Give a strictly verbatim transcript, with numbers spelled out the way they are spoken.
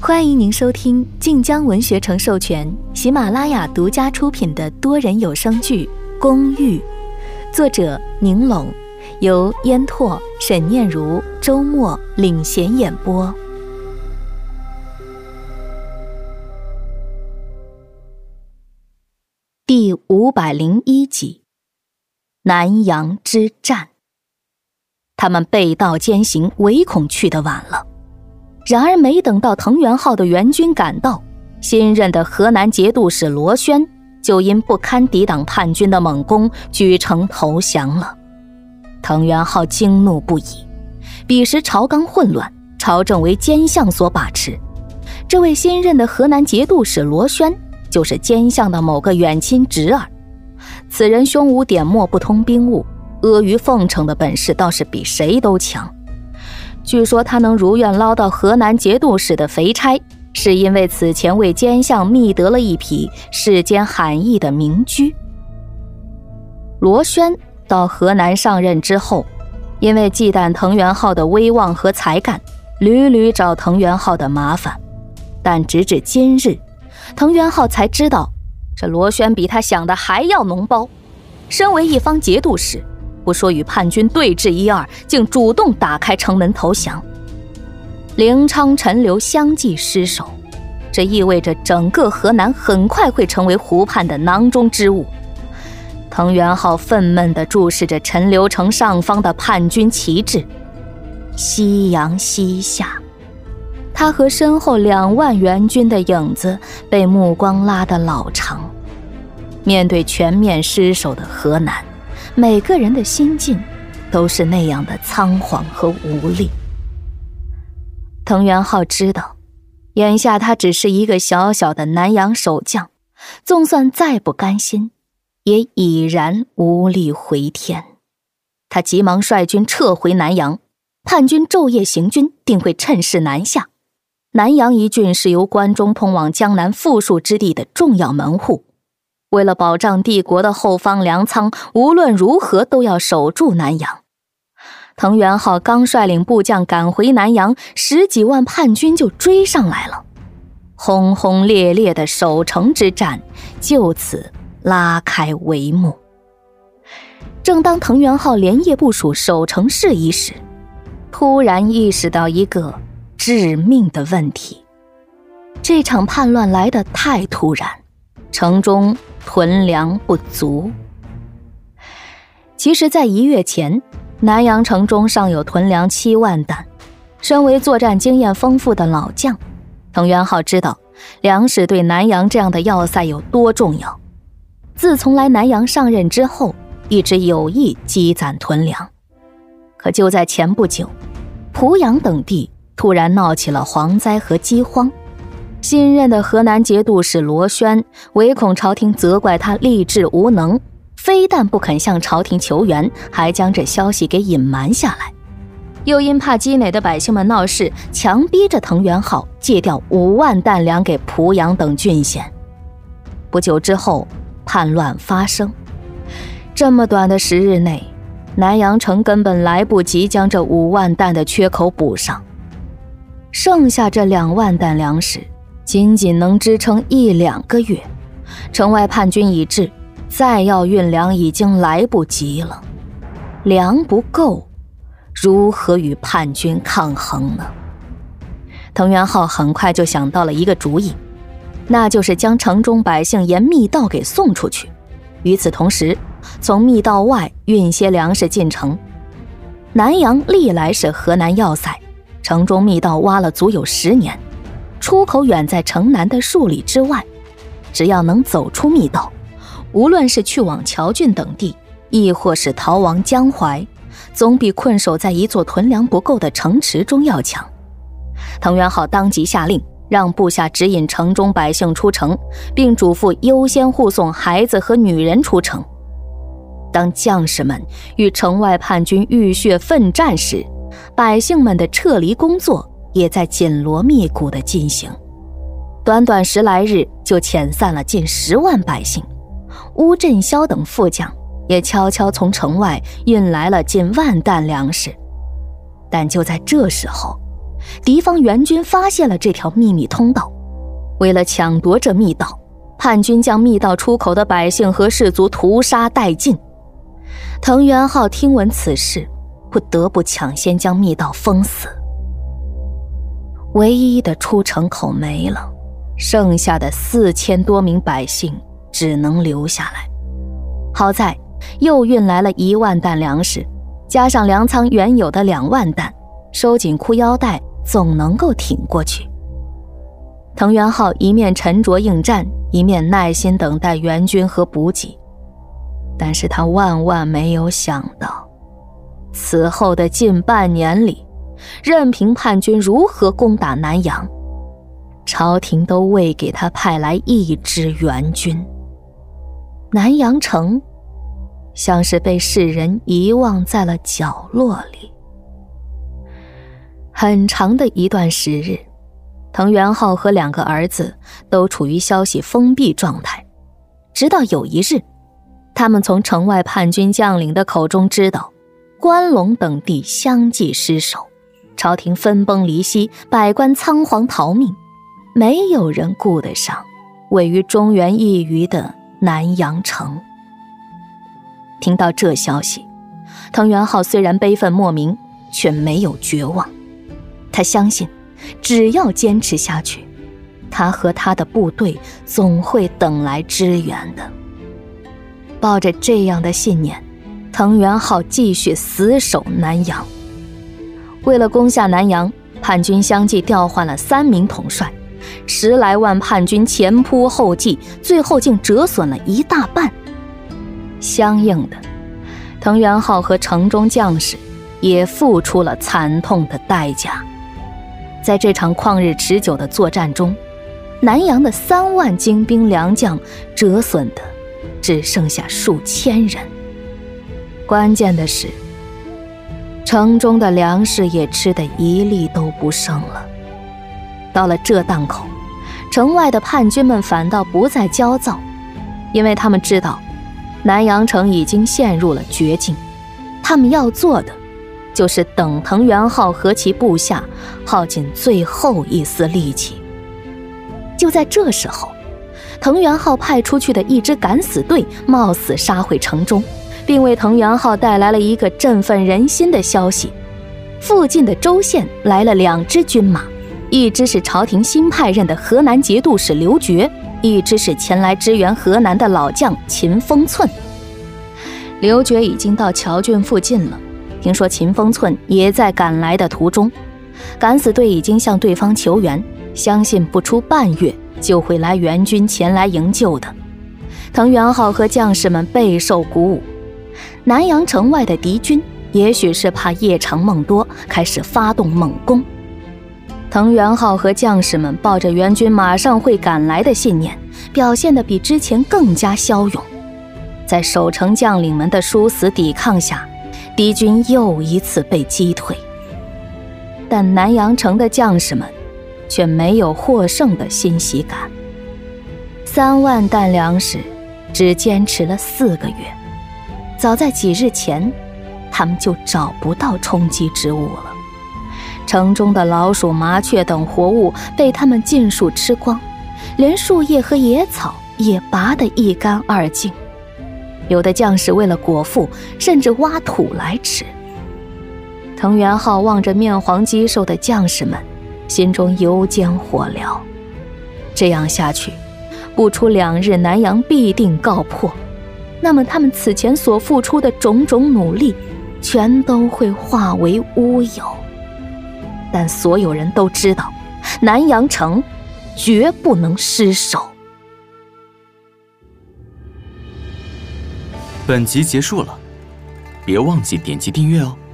欢迎您收听晋江文学城授权、喜马拉雅独家出品的多人有声剧《公寓》，作者宁龙，由烟拓、沈念如、周末领衔演播。第五百零一集，南阳之战。他们背道兼行，唯恐去得晚了。然而没等到藤原浩的援军赶到，新任的河南节度使罗轩就因不堪抵挡叛军的猛攻，举城投降了。藤原浩惊怒不已。彼时朝纲混乱，朝政为奸相所把持。这位新任的河南节度使罗轩，就是奸相的某个远亲侄儿。此人胸无点墨，不通兵务，阿谀奉承的本事倒是比谁都强。据说他能如愿捞到河南节度使的肥差，是因为此前为奸相觅得了一匹世间罕异的名驹。罗轩到河南上任之后，因为忌惮藤原浩的威望和才干，屡屡找藤原浩的麻烦。但直至今日，藤原浩才知道，这罗轩比他想的还要脓包。身为一方节度使，不说与叛军对峙一二，竟主动打开城门投降。临昌、陈留相继失守，这意味着整个河南很快会成为胡叛的囊中之物。藤原浩愤懑地注视着陈留城上方的叛军旗帜，夕阳西下，他和身后两万援军的影子被目光拉得老长。面对全面失守的河南，每个人的心境都是那样的仓皇和无力。藤原浩知道，眼下他只是一个小小的南阳守将，纵算再不甘心，也已然无力回天。他急忙率军撤回南阳，叛军昼夜行军，定会趁势南下。南阳一郡是由关中通往江南富庶之地的重要门户，为了保障帝国的后方粮仓，无论如何都要守住南阳。藤原浩刚率领部将赶回南阳，十几万叛军就追上来了。轰轰烈烈的守城之战就此拉开帷幕。正当藤原浩连夜部署守城事宜时，突然意识到一个致命的问题。这场叛乱来得太突然，城中屯粮不足。其实在一月前，南阳城中尚有屯粮七万担。身为作战经验丰富的老将，藤原浩知道粮食对南阳这样的要塞有多重要。自从来南阳上任之后，一直有意积攒屯粮。可就在前不久，濮阳等地突然闹起了蝗灾和饥荒。新任的河南节度使罗轩唯恐朝廷责怪他吏治无能，非但不肯向朝廷求援，还将这消息给隐瞒下来。又因怕积馁的百姓们闹事，强逼着藤原浩借调五万担粮给濮阳等郡县。不久之后，叛乱发生。这么短的时日内，南阳城根本来不及将这五万担的缺口补上，剩下这两万担粮食仅仅能支撑一两个月。城外叛军已至，再要运粮已经来不及了。粮不够，如何与叛军抗衡呢？藤原浩很快就想到了一个主意，那就是将城中百姓沿密道给送出去，与此同时从密道外运些粮食进城。南阳历来是河南要塞，城中密道挖了足有十年，出口远在城南的数里之外。只要能走出密道，无论是去往谯郡等地，亦或是逃往江淮，总比困守在一座屯粮不够的城池中要强。藤原浩当即下令，让部下指引城中百姓出城，并嘱咐优先护送孩子和女人出城。当将士们与城外叛军浴血奋战时，百姓们的撤离工作也在紧锣密鼓地进行。短短十来日就遣散了近十万百姓，乌振霄等副将也悄悄从城外运来了近万担粮食。但就在这时候， 敌方援军发现了这条秘密通道。为了抢夺这密道，叛军将密道出口的百姓和士卒屠杀殆尽。藤原浩听闻此事，不得不抢先将密道封死。唯一的出城口没了，剩下的四千多名百姓只能留下来。好在又运来了一万担粮食，加上粮仓原有的两万担，收紧裤腰带总能够挺过去。藤原浩一面沉着应战，一面耐心等待援军和补给。但是他万万没有想到，此后的近半年里，任凭叛军如何攻打南阳，朝廷都未给他派来一支援军。南阳城像是被世人遗忘在了角落里。很长的一段时日，藤原浩和两个儿子都处于消息封闭状态。直到有一日，他们从城外叛军将领的口中知道，关陇等地相继失守，朝廷分崩离析，百官仓皇逃命，没有人顾得上位于中原一隅的南阳城。听到这消息，藤原浩虽然悲愤莫名，却没有绝望。他相信只要坚持下去，他和他的部队总会等来支援的。抱着这样的信念，藤原浩继续死守南阳。为了攻下南阳，叛军相继调换了三名统帅，十来万叛军前仆后继，最后竟折损了一大半。相应的，藤原浩和城中将士也付出了惨痛的代价。在这场旷日持久的作战中，南阳的三万精兵良将折损的只剩下数千人。关键的是，城中的粮食也吃得一粒都不剩了。到了这档口，城外的叛军们反倒不再焦躁，因为他们知道南阳城已经陷入了绝境，他们要做的就是等藤原浩和其部下耗尽最后一丝力气。就在这时候，藤原浩派出去的一支敢死队冒死杀回城中，并为藤原浩带来了一个振奋人心的消息：附近的州县来了两支军马，一支是朝廷新派任的河南节度使刘觉，一支是前来支援河南的老将秦风寸。刘觉已经到谯郡附近了，听说秦风寸也在赶来的途中，敢死队已经向对方求援，相信不出半月就会来援军前来营救的。藤原浩和将士们备受鼓舞。南阳城外的敌军也许是怕夜长梦多，开始发动猛攻。藤原浩和将士们抱着援军马上会赶来的信念，表现得比之前更加骁勇。在守城将领们的殊死抵抗下，敌军又一次被击退。但南阳城的将士们却没有获胜的欣喜感。三万担粮食只坚持了四个月，早在几日前，他们就找不到充饥之物了。城中的老鼠、麻雀等活物被他们尽数吃光，连树叶和野草也拔得一干二净。有的将士为了果腹，甚至挖土来吃。藤原浩望着面黄肌瘦的将士们，心中油煎火燎。这样下去，不出两日，南阳必定告破。那么他们此前所付出的种种努力，全都会化为乌有。但所有人都知道，南阳城绝不能失守。 本集结束了，别忘记点击订阅哦。